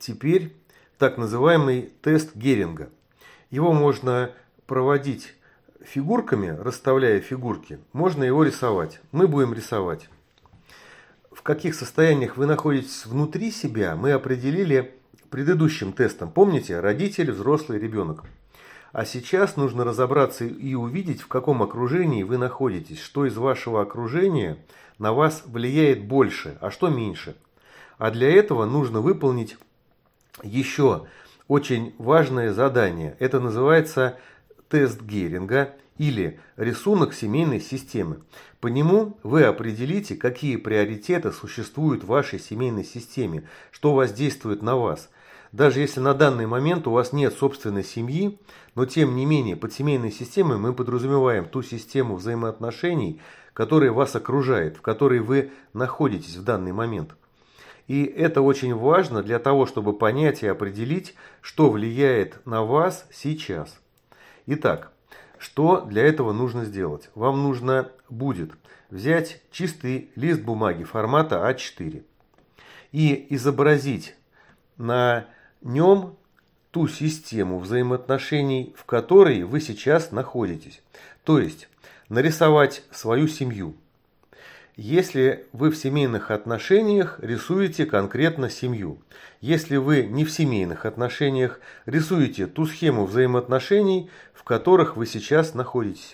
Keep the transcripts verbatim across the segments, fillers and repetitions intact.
теперь так называемый тест Геринга. Его можно проводить фигурками, расставляя фигурки. Можно его рисовать. Мы будем рисовать. В каких состояниях вы находитесь внутри себя, мы определили предыдущим тестом. Помните? Родитель, взрослый, ребенок. А сейчас нужно разобраться и увидеть, в каком окружении вы находитесь. Что из вашего окружения на вас влияет больше, а что меньше. А для этого нужно выполнить еще очень важное задание. Это называется тест Геринга или рисунок семейной системы. По нему вы определите, какие приоритеты существуют в вашей семейной системе, что воздействует на вас. Даже если на данный момент у вас нет собственной семьи, но тем не менее под семейной системой мы подразумеваем ту систему взаимоотношений, которая вас окружает, в которой вы находитесь в данный момент. И это очень важно для того, чтобы понять и определить, что влияет на вас сейчас. Итак, что для этого нужно сделать? Вам нужно будет взять чистый лист бумаги формата а четыре и изобразить на нем ту систему взаимоотношений, в которой вы сейчас находитесь. То есть нарисовать свою семью. Если вы в семейных отношениях, рисуете конкретно семью. Если вы не в семейных отношениях, рисуете ту схему взаимоотношений, в которых вы сейчас находитесь.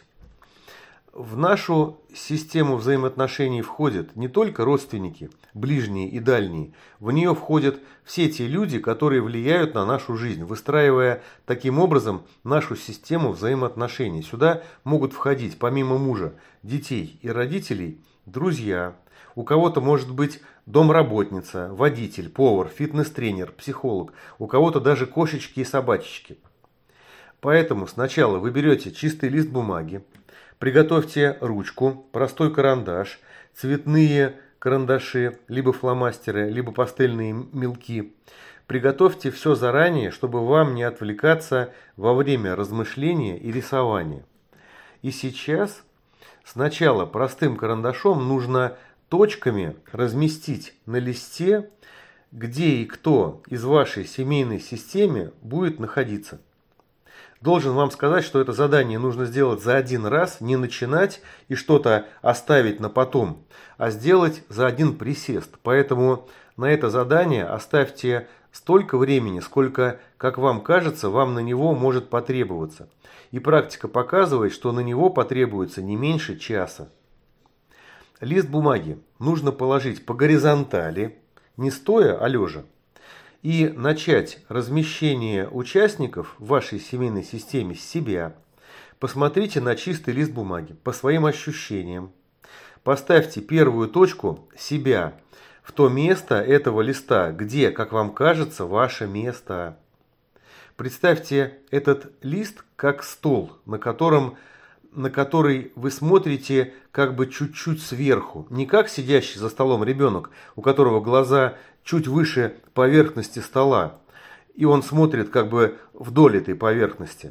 В нашу систему взаимоотношений входят не только родственники, ближние и дальние. В нее входят все те люди, которые влияют на нашу жизнь, выстраивая таким образом нашу систему взаимоотношений. Сюда могут входить, помимо мужа, детей и родителей, друзья. У кого-то может быть домработница, водитель, повар, фитнес-тренер, психолог. У кого-то даже кошечки и собачечки. Поэтому сначала вы берете чистый лист бумаги, приготовьте ручку, простой карандаш, цветные карандаши, либо фломастеры, либо пастельные мелки. Приготовьте все заранее, чтобы вам не отвлекаться во время размышления и рисования. И сейчас сначала простым карандашом нужно точками разместить на листе, где и кто из вашей семейной системы будет находиться. Должен вам сказать, что это задание нужно сделать за один раз, не начинать и что-то оставить на потом, а сделать за один присест. Поэтому на это задание оставьте столько времени, сколько, как вам кажется, вам на него может потребоваться. И практика показывает, что на него потребуется не меньше часа. Лист бумаги нужно положить по горизонтали, не стоя, а лежа. И начать размещение участников в вашей семейной системе с себя. Посмотрите на чистый лист бумаги по своим ощущениям. Поставьте первую точку себя в то место этого листа, где, как вам кажется, ваше место. Представьте этот лист как стол, на котором, на который вы смотрите как бы чуть-чуть сверху. Не как сидящий за столом ребенок, у которого глаза чуть выше поверхности стола, и он смотрит как бы вдоль этой поверхности.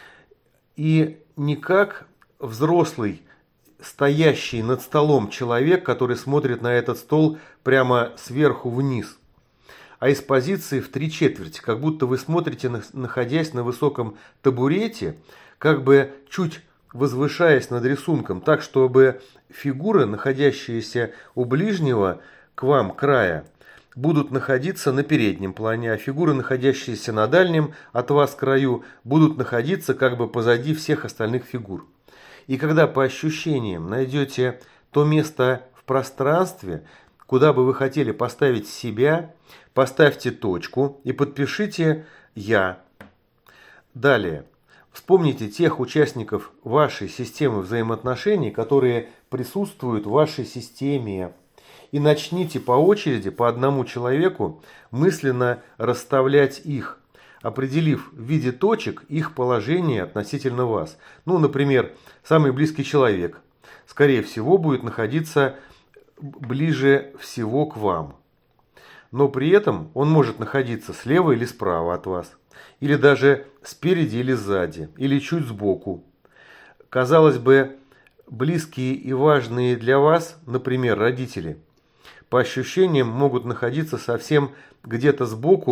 И не как взрослый, стоящий над столом человек, который смотрит на этот стол прямо сверху вниз, а из позиции в три четверти, как будто вы смотрите, находясь на высоком табурете, как бы чуть возвышаясь над рисунком, так, чтобы фигуры, находящиеся у ближнего к вам края, будут находиться на переднем плане, а фигуры, находящиеся на дальнем от вас краю, будут находиться как бы позади всех остальных фигур. И когда по ощущениям найдете то место в пространстве, куда бы вы хотели поставить себя, поставьте точку и подпишите «Я». Далее. Вспомните тех участников вашей системы взаимоотношений, которые присутствуют в вашей системе. И начните по очереди, по одному человеку, мысленно расставлять их, определив в виде точек их положение относительно вас. Ну, например, самый близкий человек, скорее всего, будет находиться ближе всего к вам. Но при этом он может находиться слева или справа от вас, или даже спереди или сзади, или чуть сбоку. Казалось бы, близкие и важные для вас, например, родители, по ощущениям могут находиться совсем где-то сбоку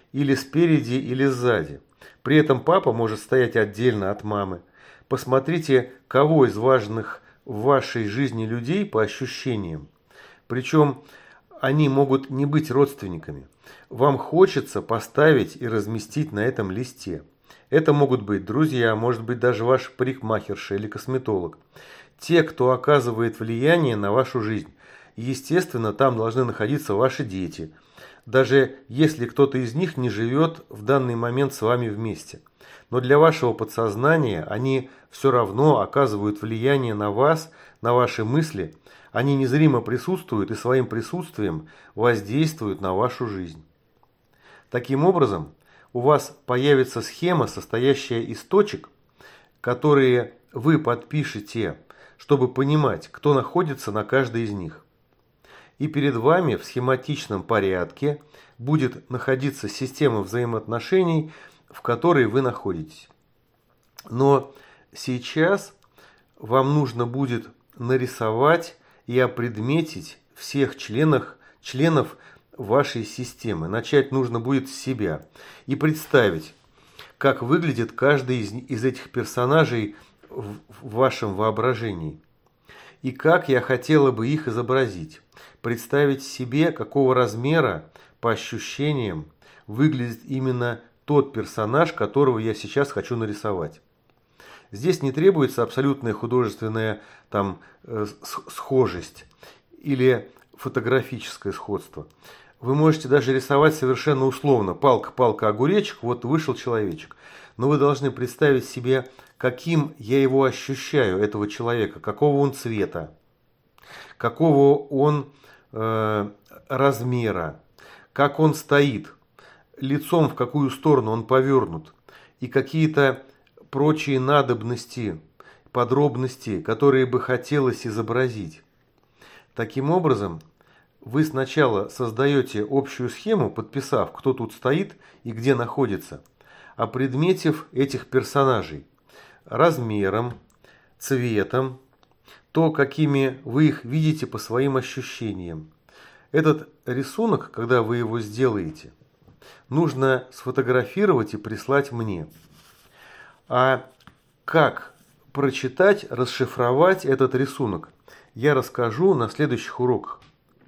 или спереди, или сзади. При этом папа может стоять отдельно от мамы. Посмотрите, кого из важных в вашей жизни людей по ощущениям. Причем они могут не быть родственниками. Вам хочется поставить и разместить на этом листе. Это могут быть друзья, может быть даже ваш парикмахерша или косметолог. Те, кто оказывает влияние на вашу жизнь. Естественно, там должны находиться ваши дети, даже если кто-то из них не живет в данный момент с вами вместе. Но для вашего подсознания они все равно оказывают влияние на вас, на ваши мысли. Они незримо присутствуют и своим присутствием воздействуют на вашу жизнь. Таким образом, у вас появится схема, состоящая из точек, которые вы подпишете, чтобы понимать, кто находится на каждой из них. И перед вами в схематичном порядке будет находиться система взаимоотношений, в которой вы находитесь. Но сейчас вам нужно будет нарисовать и опредметить всех членов, членов вашей системы. Начать нужно будет с себя и представить, как выглядит каждый из, из этих персонажей в, в вашем воображении. И как я хотела бы их изобразить. Представить себе, какого размера, по ощущениям, выглядит именно тот персонаж, которого я сейчас хочу нарисовать. Здесь не требуется абсолютная художественная там, э, схожесть или фотографическое сходство. Вы можете даже рисовать совершенно условно. Палка, палка, огуречек, вот вышел человечек. Но вы должны представить себе, каким я его ощущаю, этого человека, какого он цвета, какого он э, размера, как он стоит, лицом в какую сторону он повернут, и какие-то прочие надобности, подробности, которые бы хотелось изобразить. Таким образом, вы сначала создаете общую схему, подписав, кто тут стоит и где находится, опредметив этих персонажей размером, цветом, то, какими вы их видите по своим ощущениям. Этот рисунок, когда вы его сделаете, нужно сфотографировать и прислать мне. А как прочитать, расшифровать этот рисунок, я расскажу на следующих уроках.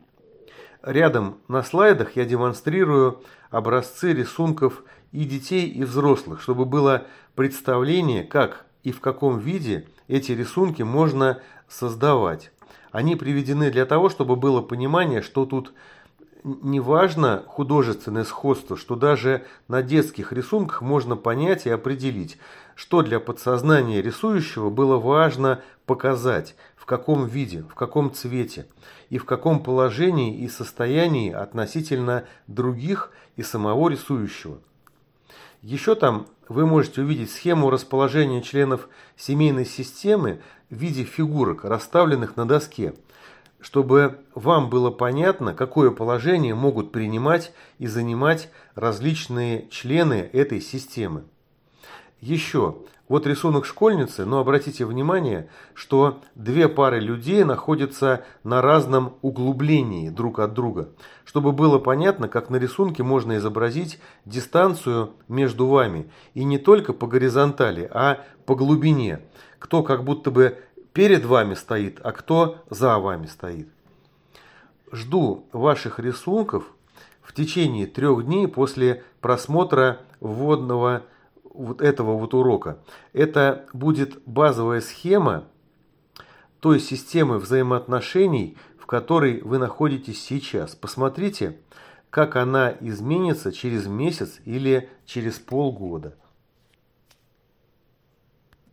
Рядом на слайдах я демонстрирую образцы рисунков и детей, и взрослых, чтобы было представление, как и в каком виде эти рисунки можно создавать. Они приведены для того, чтобы было понимание, что тут не важно художественное сходство, что даже на детских рисунках можно понять и определить, что для подсознания рисующего было важно показать, в каком виде, в каком цвете и в каком положении и состоянии относительно других и самого рисующего. Еще там вы можете увидеть схему расположения членов семейной системы в виде фигурок, расставленных на доске, чтобы вам было понятно, какое положение могут принимать и занимать различные члены этой системы. Еще, вот рисунок школьницы, но обратите внимание, что две пары людей находятся на разном углублении друг от друга, чтобы было понятно, как на рисунке можно изобразить дистанцию между вами, и не только по горизонтали, а по глубине, кто как будто бы перед вами стоит, а кто за вами стоит. Жду ваших рисунков в течение трех дней после просмотра вводного вот этого вот урока. Это будет базовая схема той системы взаимоотношений, в которой вы находитесь сейчас. Посмотрите, как она изменится через месяц или через полгода.